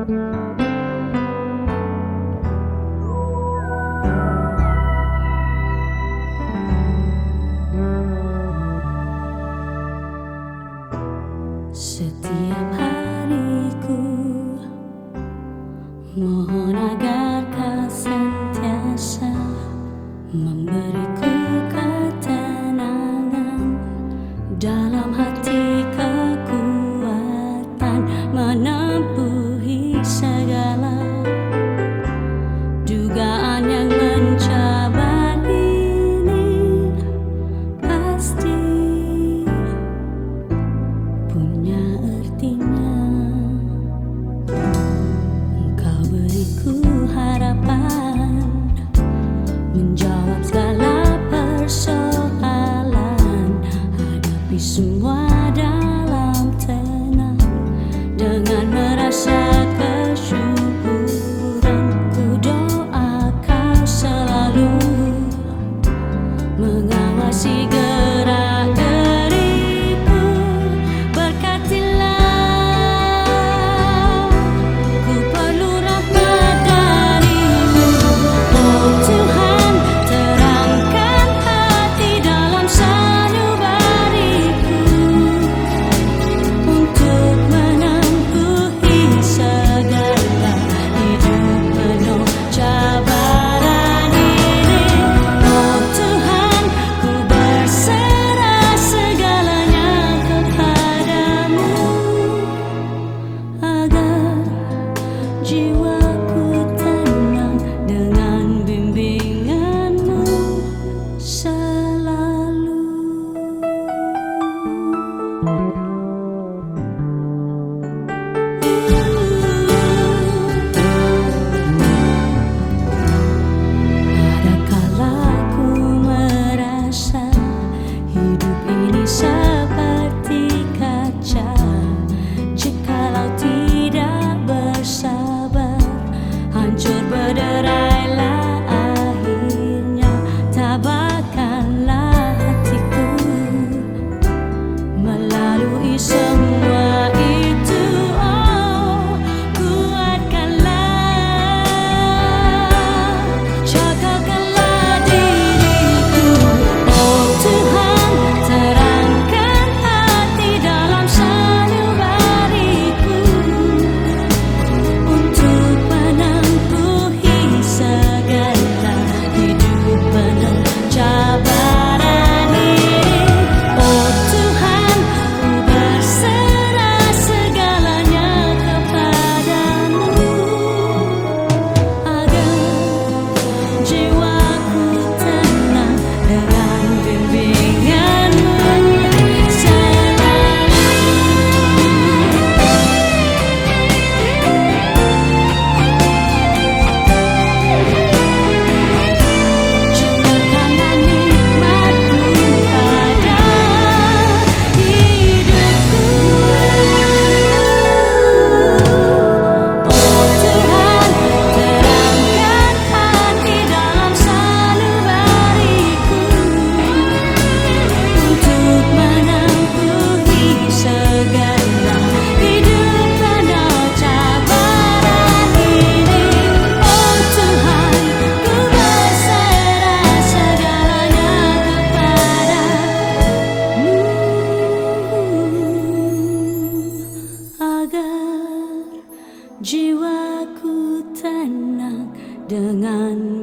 Setiap hariku mohon agar kau sentiasa memberiku ketenangan dalam hati, kekuatan menempuhi segala dugaan yang mencabar ini. Pasti punya artinya. Engkau beriku harapan, menjawab segala persoalan, hadapi semua dalam tenang dengan merasa kesyukuran. Ku doa kau selalu mengawasi gerak diriku, berkatilah, ku perlu rahmat darimu. Oh Tuhan, terangkan hati dalam sanubariku untuk menempuhi segala hidup penuh cabaran ini. Oh Tuhan, ku berserah segalanya kepadamu, agar jiwaku tenang dengan bimbinganmu selalu. Ada kala ku merasa hidup ini seperti kaca, jikalau tidak bersabar, hancur berderailah akhirnya. Tabahkanlah hatiku melalui semua itu. Oh, kuatkanlah, jagakanlah diriku. Oh Tuhan, terangkan hati dalam sanubariku untuk menempuhi segala hidup penuh cabaran ini. Oh Tuhan, ku berserah segalanya kepadamu, agar jiwaku tenang dengan bimbinganmu selalu. Curahkanlah nikmat-Mu pada hidupku. Oh Tuhan, terangkan hati dalam sanubariku untuk menempuhi segala hidup penuh cabaran ini. Oh Tuhan, ku berserah segalanya kepadamu, agar jiwaku tenang dengan